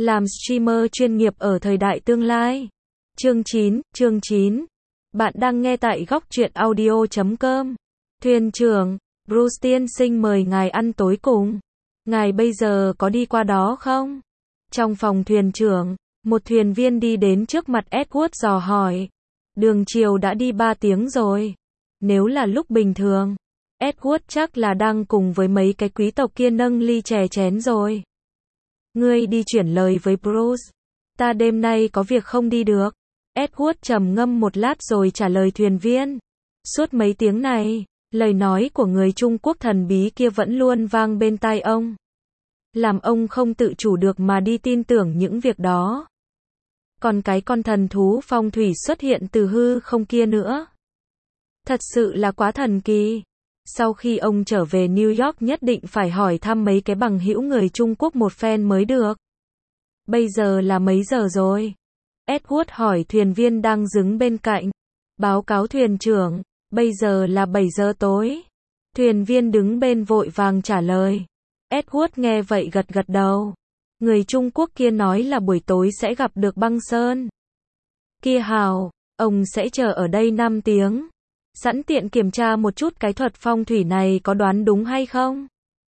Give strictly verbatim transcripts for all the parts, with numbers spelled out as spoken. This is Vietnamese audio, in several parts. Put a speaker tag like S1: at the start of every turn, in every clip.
S1: Làm streamer chuyên nghiệp ở thời đại tương lai. Chương chín, chương chín. Bạn đang nghe tại góc truyện audio chấm com. Thuyền trưởng, Bruce tiên sinh mời ngài ăn tối cùng. Ngài bây giờ có đi qua đó không? Trong phòng thuyền trưởng, một thuyền viên đi đến trước mặt Edward dò hỏi. Đường chiều đã đi ba tiếng rồi. Nếu là lúc bình thường, Edward chắc là đang cùng với mấy cái quý tộc kia nâng ly chè chén rồi. Ngươi đi chuyển lời với Bruce. Ta đêm nay có việc không đi được. Edward trầm ngâm một lát rồi trả lời thuyền viên. Suốt mấy tiếng này, lời nói của người Trung Quốc thần bí kia vẫn luôn vang bên tai ông. Làm ông không tự chủ được mà đi tin tưởng những việc đó. Còn cái con thần thú phong thủy xuất hiện từ hư không kia nữa. Thật sự là quá thần kỳ. Sau khi ông trở về New York nhất định phải hỏi thăm mấy cái bằng hữu người Trung Quốc một phen mới được. Bây giờ là mấy giờ rồi? Edward hỏi thuyền viên đang đứng bên cạnh. Báo cáo thuyền trưởng, bây giờ là bảy giờ tối. Thuyền viên đứng bên vội vàng trả lời. Edward nghe vậy gật gật đầu. Người Trung Quốc kia nói là buổi tối sẽ gặp được băng sơn. Kia hào, ông sẽ chờ ở đây năm tiếng. Sẵn tiện kiểm tra một chút cái thuật phong thủy này có đoán đúng hay không?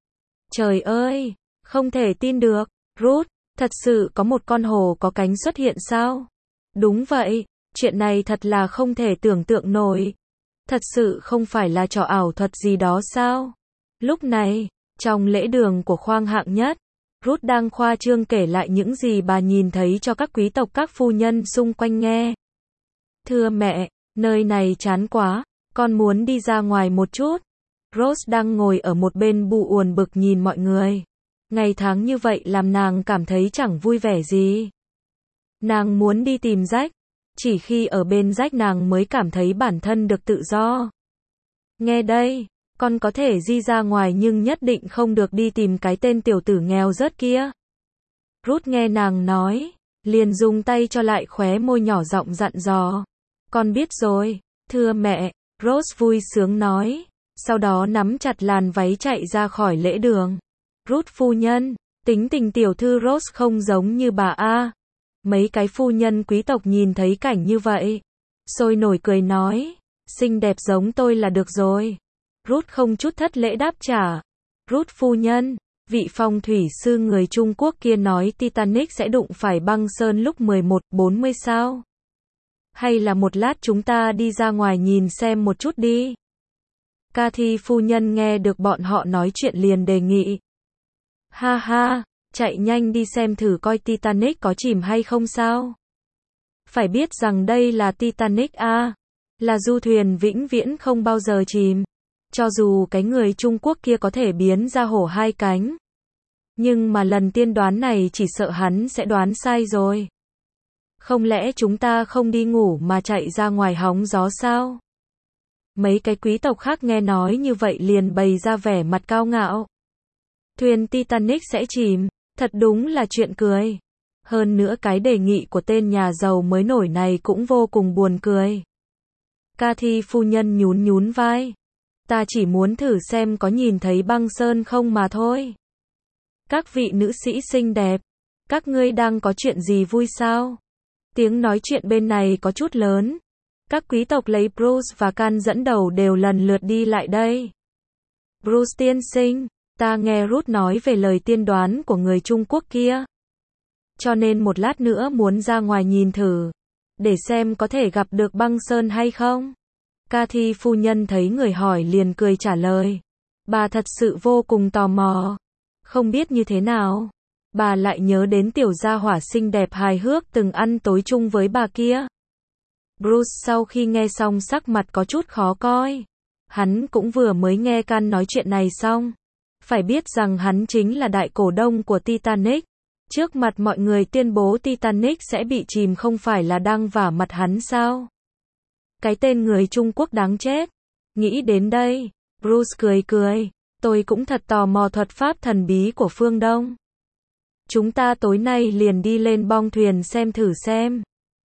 S1: Trời ơi, không thể tin được. Ruth, thật sự có một con hổ có cánh xuất hiện sao? Đúng vậy, chuyện này thật là không thể tưởng tượng nổi. Thật sự không phải là trò ảo thuật gì đó sao? Lúc này, trong lễ đường của khoang hạng nhất, Ruth đang khoa trương kể lại những gì bà nhìn thấy cho các quý tộc các phu nhân xung quanh nghe. Thưa mẹ, nơi này chán quá, con muốn đi ra ngoài một chút. Rose đang ngồi ở một bên bu uồn bực nhìn mọi người. Ngày tháng như vậy làm nàng cảm thấy chẳng vui vẻ gì. Nàng muốn đi tìm Jack. Chỉ khi ở bên Jack nàng mới cảm thấy bản thân được tự do. Nghe đây, con có thể đi ra ngoài nhưng nhất định không được đi tìm cái tên tiểu tử nghèo rớt kia. Ruth nghe nàng nói, liền dùng tay cho lại khóe môi nhỏ giọng dặn dò. Con biết rồi, thưa mẹ, Rose vui sướng nói. Sau đó nắm chặt làn váy chạy ra khỏi lễ đường. Ruth phu nhân, tính tình tiểu thư Rose không giống như bà A. Mấy cái phu nhân quý tộc nhìn thấy cảnh như vậy, sôi nổi cười nói, xinh đẹp giống tôi là được rồi. Ruth không chút thất lễ đáp trả. Ruth phu nhân, vị phong thủy sư người Trung Quốc kia nói Titanic sẽ đụng phải băng sơn lúc mười một bốn mươi sao? Hay là một lát chúng ta đi ra ngoài nhìn xem một chút đi? Cathy phu nhân nghe được bọn họ nói chuyện liền đề nghị. Ha ha, chạy nhanh đi xem thử coi Titanic có chìm hay không sao? Phải biết rằng đây là Titanic A, là du thuyền vĩnh viễn không bao giờ chìm. Cho dù cái người Trung Quốc kia có thể biến ra hổ hai cánh. Nhưng mà lần tiên đoán này chỉ sợ hắn sẽ đoán sai rồi. Không lẽ chúng ta không đi ngủ mà chạy ra ngoài hóng gió sao? Mấy cái quý tộc khác nghe nói như vậy liền bày ra vẻ mặt cao ngạo. Thuyền Titanic sẽ chìm, thật đúng là chuyện cười. Hơn nữa cái đề nghị của tên nhà giàu mới nổi này cũng vô cùng buồn cười. Cathy phu nhân nhún nhún vai. Ta chỉ muốn thử xem có nhìn thấy băng sơn không mà thôi. Các vị nữ sĩ xinh đẹp, các ngươi đang có chuyện gì vui sao? Tiếng nói chuyện bên này có chút lớn. Các quý tộc lấy Bruce và Can dẫn đầu đều lần lượt đi lại đây. Bruce tiên sinh, ta nghe Ruth nói về lời tiên đoán của người Trung Quốc kia. Cho nên một lát nữa muốn ra ngoài nhìn thử, để xem có thể gặp được băng sơn hay không. Cathy phu nhân thấy người hỏi liền cười trả lời. Bà thật sự vô cùng tò mò. Không biết như thế nào, bà lại nhớ đến tiểu gia hỏa xinh đẹp hài hước từng ăn tối chung với bà kia. Bruce sau khi nghe xong sắc mặt có chút khó coi. Hắn cũng vừa mới nghe Can nói chuyện này xong. Phải biết rằng hắn chính là đại cổ đông của Titanic. Trước mặt mọi người tuyên bố Titanic sẽ bị chìm không phải là đang vả mặt hắn sao? Cái tên người Trung Quốc đáng chết. Nghĩ đến đây, Bruce cười cười. Tôi cũng thật tò mò thuật pháp thần bí của phương Đông. Chúng ta tối nay liền đi lên bong thuyền xem thử xem.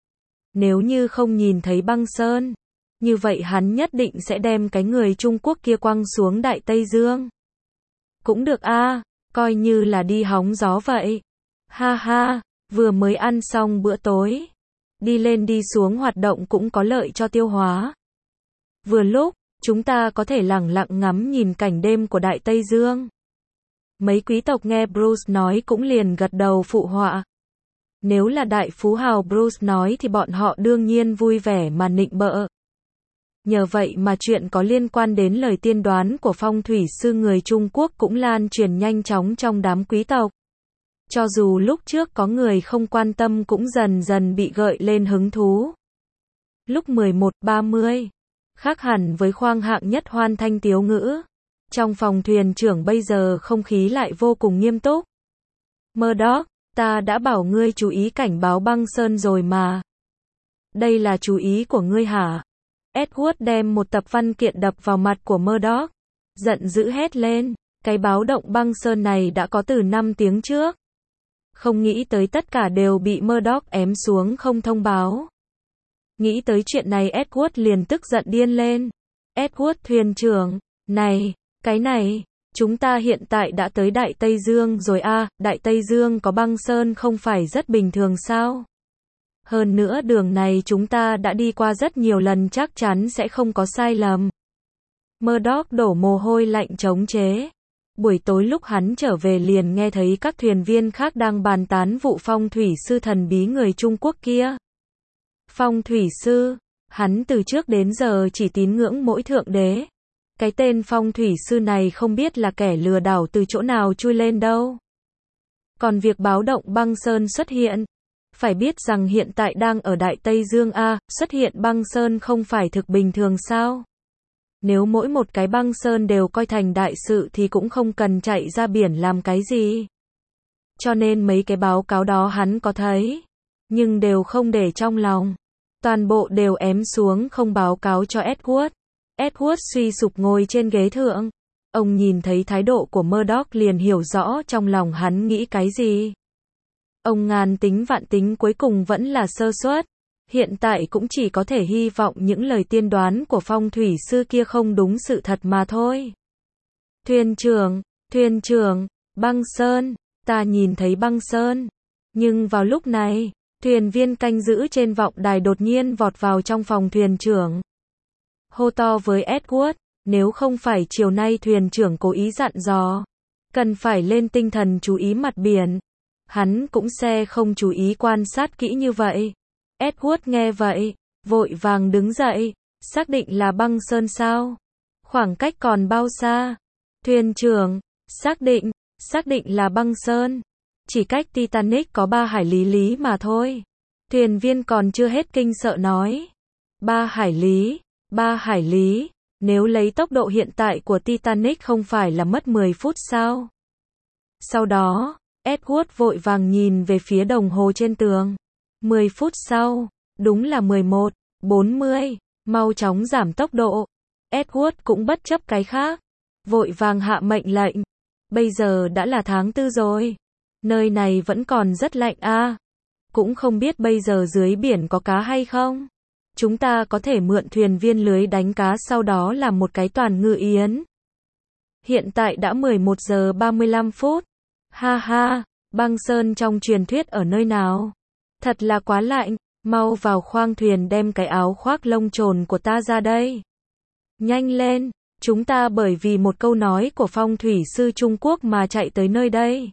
S1: Nếu như không nhìn thấy băng sơn, như vậy hắn nhất định sẽ đem cái người Trung Quốc kia quăng xuống Đại Tây Dương. Cũng được a, coi như là đi hóng gió vậy. Ha ha, Vừa mới ăn xong bữa tối. Đi lên đi xuống hoạt động cũng có lợi cho tiêu hóa. Vừa lúc, chúng ta có thể lẳng lặng ngắm nhìn cảnh đêm của Đại Tây Dương. Mấy quý tộc nghe Bruce nói cũng liền gật đầu phụ họa. Nếu là đại phú hào Bruce nói thì bọn họ đương nhiên vui vẻ mà nịnh bợ. Nhờ vậy mà chuyện có liên quan đến lời tiên đoán của phong thủy sư người Trung Quốc cũng lan truyền nhanh chóng trong đám quý tộc. Cho dù lúc trước có người không quan tâm cũng dần dần bị gợi lên hứng thú. Lúc mười một ba mươi, khác hẳn với khoang hạng nhất hoan thanh tiếu ngữ. Trong phòng thuyền trưởng bây giờ không khí lại vô cùng nghiêm túc. Murdoch, ta đã bảo ngươi chú ý cảnh báo băng sơn rồi mà. Đây là chú ý của ngươi hả? Edward đem một tập văn kiện đập vào mặt của Murdoch. Giận dữ hét lên, cái báo động băng sơn này đã có từ năm tiếng trước. Không nghĩ tới tất cả đều bị Murdoch ém xuống không thông báo. Nghĩ tới chuyện này Edward liền tức giận điên lên. Edward thuyền trưởng, này, cái này, chúng ta hiện tại đã tới Đại Tây Dương rồi à, Đại Tây Dương có băng sơn không phải rất bình thường sao? Hơn nữa đường này chúng ta đã đi qua rất nhiều lần chắc chắn sẽ không có sai lầm. Murdoch đổ mồ hôi lạnh chống chế. Buổi tối lúc hắn trở về liền nghe thấy các thuyền viên khác đang bàn tán vụ phong thủy sư thần bí người Trung Quốc kia. Phong thủy sư, hắn từ trước đến giờ chỉ tín ngưỡng mỗi thượng đế. Cái tên phong thủy sư này không biết là kẻ lừa đảo từ chỗ nào chui lên đâu. Còn việc báo động băng sơn xuất hiện, phải biết rằng hiện tại đang ở Đại Tây Dương A, xuất hiện băng sơn không phải thực bình thường sao? Nếu mỗi một cái băng sơn đều coi thành đại sự thì cũng không cần chạy ra biển làm cái gì. Cho nên mấy cái báo cáo đó hắn có thấy, nhưng đều không để trong lòng. Toàn bộ đều ém xuống không báo cáo cho Edward. Edward suy sụp ngồi trên ghế thượng. Ông nhìn thấy thái độ của Murdoch liền hiểu rõ trong lòng hắn nghĩ cái gì. Ông ngàn tính vạn tính cuối cùng vẫn là sơ suất. Hiện tại cũng chỉ có thể hy vọng những lời tiên đoán của phong thủy sư kia không đúng sự thật mà thôi. Thuyền trưởng, thuyền trưởng, băng sơn, ta nhìn thấy băng sơn. Nhưng vào lúc này, thuyền viên canh giữ trên vọng đài đột nhiên vọt vào trong phòng thuyền trưởng. Hô to với Edward, nếu không phải chiều nay thuyền trưởng cố ý dặn dò, cần phải lên tinh thần chú ý mặt biển. Hắn cũng sẽ không chú ý quan sát kỹ như vậy. Edward nghe vậy, vội vàng đứng dậy, xác định là băng sơn sao? Khoảng cách còn bao xa? Thuyền trưởng, xác định, xác định là băng sơn. Chỉ cách Titanic có ba hải lý lý mà thôi. Thuyền viên còn chưa hết kinh sợ nói. Ba hải lý, ba hải lý, nếu lấy tốc độ hiện tại của Titanic không phải là mất mười phút sao? Sau đó, Edward vội vàng nhìn về phía đồng hồ trên tường. mười phút sau, đúng là mười một bốn mươi, mau chóng giảm tốc độ. Edward cũng bất chấp cái khác, vội vàng hạ mệnh lệnh. Bây giờ đã là tháng tư rồi, nơi này vẫn còn rất lạnh a. À. Cũng không biết bây giờ dưới biển có cá hay không. Chúng ta có thể mượn thuyền viên lưới đánh cá sau đó làm một cái toàn ngư yến. Hiện tại đã mười một giờ ba mươi lăm phút. Ha ha, băng sơn trong truyền thuyết ở nơi nào? Thật là quá lạnh, mau vào khoang thuyền đem cái áo khoác lông trồn của ta ra đây. Nhanh lên, chúng ta bởi vì một câu nói của phong thủy sư Trung Quốc mà chạy tới nơi đây.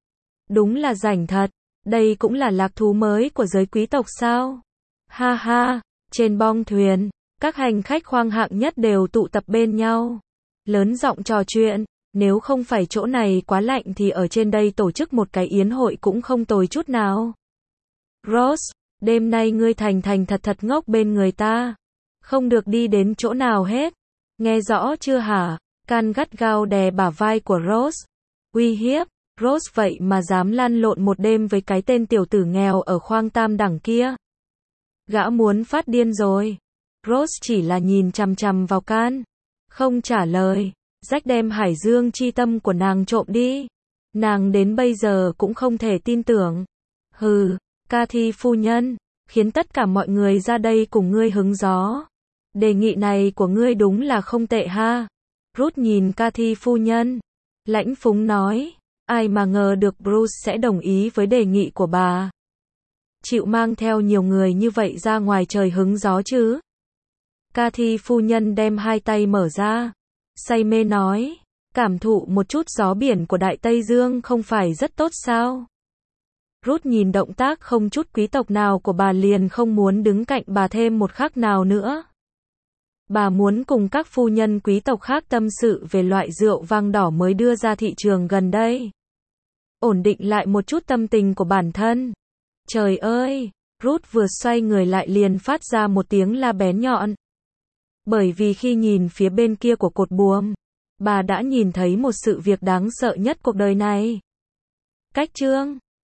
S1: Đúng là rảnh thật, đây cũng là lạc thú mới của giới quý tộc sao? Ha ha, trên bong thuyền, các hành khách khoang hạng nhất đều tụ tập bên nhau. Lớn giọng trò chuyện, nếu không phải chỗ này quá lạnh thì ở trên đây tổ chức một cái yến hội cũng không tồi chút nào. Rose, đêm nay ngươi thành thành thật thật ngốc bên người ta. Không được đi đến chỗ nào hết. Nghe rõ chưa hả? Can gắt gao đè bả vai của Rose. Uy hiếp, Rose vậy mà dám lăn lộn một đêm với cái tên tiểu tử nghèo ở khoang tam đẳng kia. Gã muốn phát điên rồi. Rose chỉ là nhìn chằm chằm vào Can. Không trả lời. Jack đem hải dương chi tâm của nàng trộm đi. Nàng đến bây giờ cũng không thể tin tưởng. Hừ, Cathy phu nhân, khiến tất cả mọi người ra đây cùng ngươi hứng gió. Đề nghị này của ngươi đúng là không tệ ha. Ruth nhìn Cathy phu nhân. Lãnh phúng nói, ai mà ngờ được Bruce sẽ đồng ý với đề nghị của bà. chịu mang theo nhiều người như vậy ra ngoài trời hứng gió chứ? Cathy phu nhân đem hai tay mở ra, say mê nói, cảm thụ một chút gió biển của Đại Tây Dương không phải rất tốt sao? Ruth nhìn động tác không chút quý tộc nào của bà liền không muốn đứng cạnh bà thêm một khắc nào nữa. Bà muốn cùng các phu nhân quý tộc khác tâm sự về loại rượu vang đỏ mới đưa ra thị trường gần đây. Ổn định lại một chút tâm tình của bản thân. Trời ơi, Ruth vừa xoay người lại liền phát ra một tiếng la bén nhọn. Bởi vì khi nhìn phía bên kia của cột buồm, bà đã nhìn thấy một sự việc đáng sợ nhất cuộc đời này. Cách chương